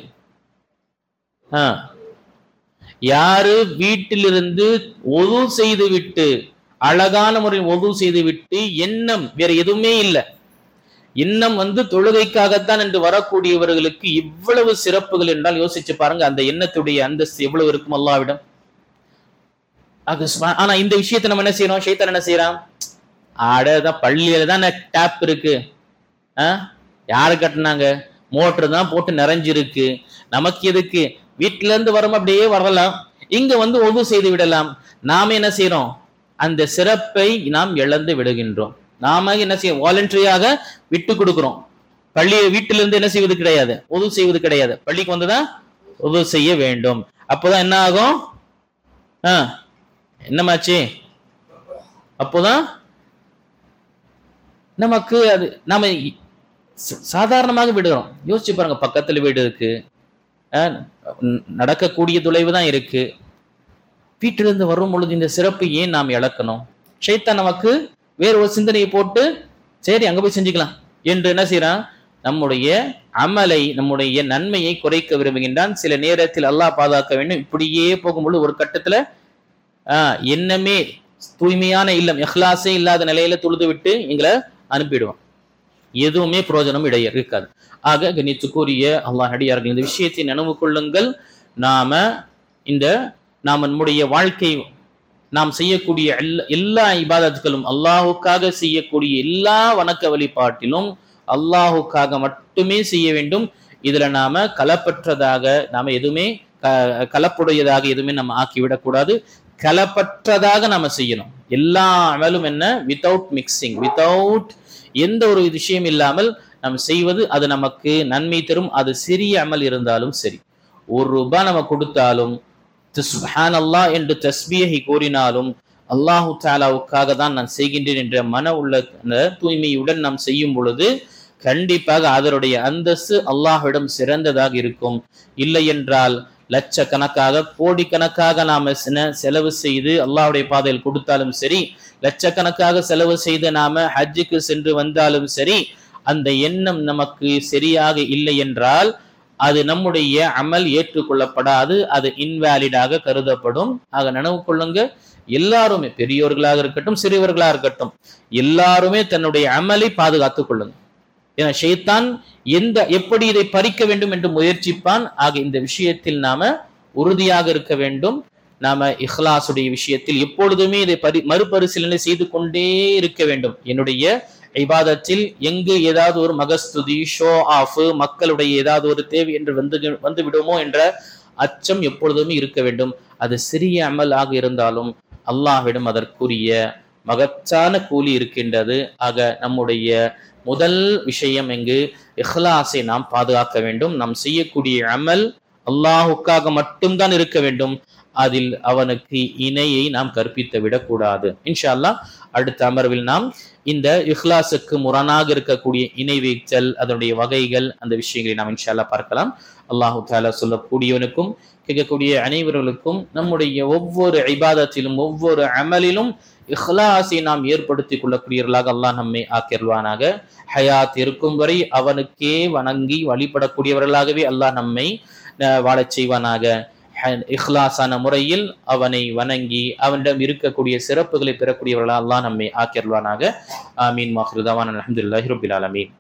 யாரு வீட்டிலிருந்து ஒது செய்து விட்டு, அழகான முறையில் ஒது செய்து விட்டு, எண்ணம் வேற எதுவுமே இல்லை, எண்ணம் தொழுகைக்காகத்தான் என்று வரக்கூடியவர்களுக்கு இவ்வளவு சிறப்புகள் என்றால் யோசிச்சு பாருங்க. அந்த எண்ணத்துடைய அந்தஸ்து எவ்வளவு இருக்கும் அல்லாஹ்விடம். ஆனா இந்த விஷயத்தை நம்ம என்ன செய்யறோம்? ஷைத்தான் என்ன செய்யறான்? ஆடதான் பள்ளியில தான் டேப் இருக்கு, யாரு கட்டினாங்க, மோட்டர் தான் போட்டு நிறைஞ்சிருக்கு, நமக்கு எதுக்கு, வீட்டுல இருந்து வரும் அப்படியே வரலாம், இங்க ஒது செய்து விடலாம். நாம என்ன செய்யறோம்? அந்த சிறப்பை நாம் இழந்து விடுகின்றோம். நாம என்ன செய்ய வாலண்டரியாக விட்டு கொடுக்கிறோம். பள்ளியை வீட்டிலிருந்து என்ன செய்வது கிடையாது, ஒது செய்வது கிடையாது, பள்ளிக்கு வந்துதான் ஒது செய்ய வேண்டும். அப்போதான் என்ன ஆகும்? என்னமாச்சு? அப்போதான் நமக்கு அது நாம சாதாரணமாக விடுறோம். யோசிச்சு பாருங்க, பக்கத்துல வீடு இருக்கு, நடக்கக்கூடிய தொலைவு தான் இருக்கு, வீட்டிலிருந்து வரும் பொழுது இந்த சிறப்பு ஏன் நாம் இழக்கணும்? ஷைத்தான் நமக்கு வேற ஒரு சிந்தனையை போட்டு சரி அங்க போய் செஞ்சுக்கலாம் என்று என்ன செய்யறான்? நம்முடைய அமலை, நம்முடைய நன்மையை குறைக்க விரும்புகின்றான். சில நேரத்தில் அல்லாஹ் பாதுகாக்க வேண்டும். இப்படியே போகும்பொழுது ஒரு கட்டத்துல எண்ணமே தூய்மையான இல்லம், இஹ்லாஸே இல்லாத நிலையில தொழுது விட்டு எங்களை அனுப்பிடுவான். எதுவுமே பிரயோஜனம் இருக்காது. ஆக கண்ணியத்துக்குரிய அல்லாஹ் அடியார்கள், இந்த விஷயத்தை நினைவு கொள்ளுங்கள். நாம நம்முடைய வாழ்க்கை, நாம் செய்யக்கூடிய எல்லா இபாதத்துகளும், அல்லாஹுக்காக செய்யக்கூடிய எல்லா வணக்க வழிபாட்டிலும் அல்லாஹுக்காக மட்டுமே செய்ய வேண்டும். இதுல நாம கலப்பற்றதாக, நாம எதுவுமே கலப்புடையதாக எதுவுமே நம்ம ஆக்கிவிடக்கூடாது. கலப்பற்றதாக நாம செய்யணும். எல்லா அமலும் என்ன? வித்தவுட் மிக்சிங், வித்தவுட் எந்த ஒரு விஷயம் இல்லாமல் நாம் செய்வது, அது நமக்கு நன்மை தரும். அது சிறிய அமல் இருந்தாலும் சரி, ₹1 நம்ம கொடுத்தாலும், சுப்ஹானல்லாஹ் என்று தஸ்பீஹை கூறினாலும், அல்லாஹு தஆலாவுக்காக தான் நான் செய்கின்றேன் என்ற மன உள்ள தூய்மையுடன் நாம் செய்யும் பொழுது கண்டிப்பாக அதனுடைய அந்தஸ்து அல்லாஹ்விடம் சிறந்ததாக இருக்கும். இல்லை என்றால் லட்சக்கணக்காக, கோடிக்கணக்காக நாம செலவு செய்து அல்லாஹ்வுடைய பாதையில் கொடுத்தாலும் சரி, லட்சக்கணக்காக செலவு செய்து நாம ஹஜ்ஜுக்கு சென்று வந்தாலும் சரி, அந்த எண்ணம் நமக்கு சரியாக இல்லை என்றால் அது நம்முடைய அமல் ஏற்றுக்கொள்ளப்படாது, அது இன்வாலிடாக கருதப்படும். ஆக நினைவு கொள்ளுங்க, எல்லாருமே, பெரியோர்களாக இருக்கட்டும் சிறியவர்களாக இருக்கட்டும், எல்லாருமே தன்னுடைய அமலை பாதுகாத்துக் கொள்ளுங்க. ஏன்னா ஷைத்தான் எப்படி இதை பறிக்க வேண்டும் என்று முயற்சிப்பான். ஆக இந்த விஷயத்தில் நாம உறுதியாக இருக்க வேண்டும். நாம இஹ்லாஸுடைய விஷயத்தில் எப்பொழுதுமே இதை மறுபரிசீலனை செய்து கொண்டே இருக்க வேண்டும். என்னுடைய இபாதத்தில் எங்கு ஏதாவது ஒரு மகஸ்துதி, ஷோ ஆஃப், மக்களுடைய ஏதாவது ஒரு தேவை என்று வந்து விடுமோ என்ற அச்சம் எப்பொழுதுமே இருக்க வேண்டும். அது சிறிய அமல் ஆக இருந்தாலும் அல்லாஹ்விடம் அதற்குரிய மகத்தான கூலி இருக்கின்றது. ஆக நம்முடைய முதல் விஷயம் எங்கு இஹ்லாஸை நாம் பாதுகாக்க வேண்டும். நாம் செய்யக்கூடிய அமல் அல்லாஹுக்காக மட்டும்தான் இருக்க வேண்டும். அதில் அவனுக்கு இணையை நாம் கற்பித்து விடக்கூடாது. இன்ஷா அல்லாஹ் அடுத்த அமர்வில் நாம் இந்த இஹ்லாஸுக்கு முரணாக இருக்கக்கூடிய இணை வைத்தல், அதனுடைய வகைகள், அந்த விஷயங்களை நாம் இன்ஷா அல்லாஹ் பார்க்கலாம். அல்லாஹு தஆலா சொல்லக்கூடியவனுக்கும் கேட்கக்கூடிய அனைவர்களுக்கும் நம்முடைய ஒவ்வொரு இபாதத்திலும் ஒவ்வொரு அமலிலும் இஹ்லாஸை நாம் ஏற்படுத்தி கொள்ளக்கூடியவர்களாக அல்லாஹ் நம்மை ஆக்கிடுவானாக. ஹயாத் இருக்கும் வரை அவனுக்கே வணங்கி வழிபடக்கூடியவர்களாகவே அல்லாஹ் நம்மை வாழச் செய்வானாக. இஹ்லாஸான முறையில் அவனை வணங்கி அவனிடம் இருக்கக்கூடிய சிறப்புகளை பெறக்கூடியவர்களாக அல்லாஹ் நம்மை ஆக்கிடுவானாக. ஆமீன். மாஹ்ரு தவானா அல்ஹம்துலில்லாஹி ரப்பில் ஆலமீன்.